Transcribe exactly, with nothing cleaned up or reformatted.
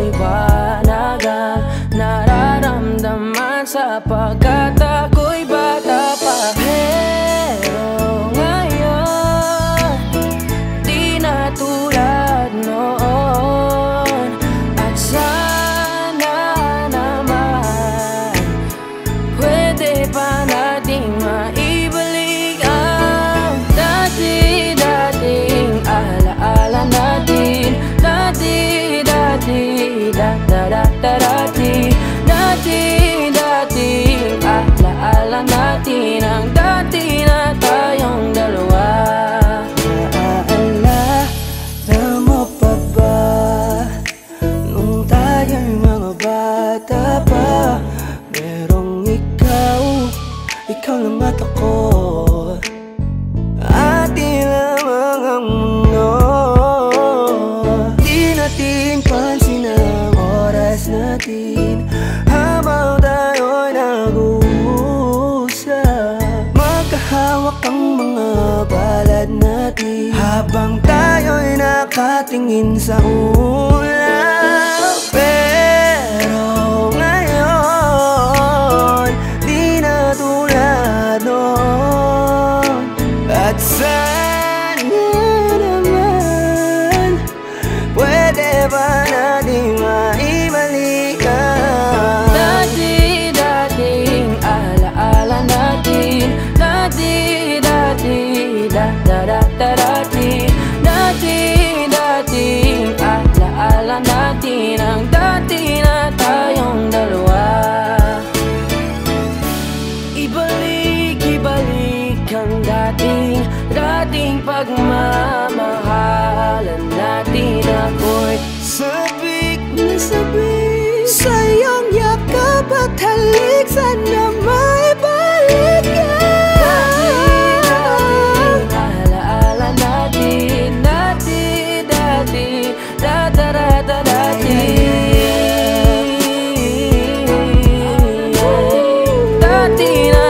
liwanag ang nararamdaman sapagkat ako'y bata pa. Pero ngayon, di na tulad noon. At sana naman pwede pa nating maibalik ang dati-dating alaala natin. Dati-dati, da-da-da-da-dati, dati-dating alaala natin. Ang dati na tayong dalawa. Naaalala mo pa ba nung tayo'y mga bata pa? Merong ikaw, ikaw lang at ako, ating lamang ang mundo. Di natin pansin ang oras natin habang tayo'y nag-uusap. Magkahawak ang mga palad natin habang tayo'y nakatingin sa ulap. Pero ngayon, di na tulad noon. At sana naman pwede ba nating maibalik ang dati-dating alaala natin. Dati-dati, da-da-da-da-dati, dati-dating alaala natin. Ang dati na tayong dalawa. Ibalik, ibalik ang dating, dating pagmamahalan natin. Ako'y sabik na sabik sa iyong yakap at halik. Sana maibalik ka. Dati-dating alaala natin. Dati-dati, da-da-da-da-dati, dati na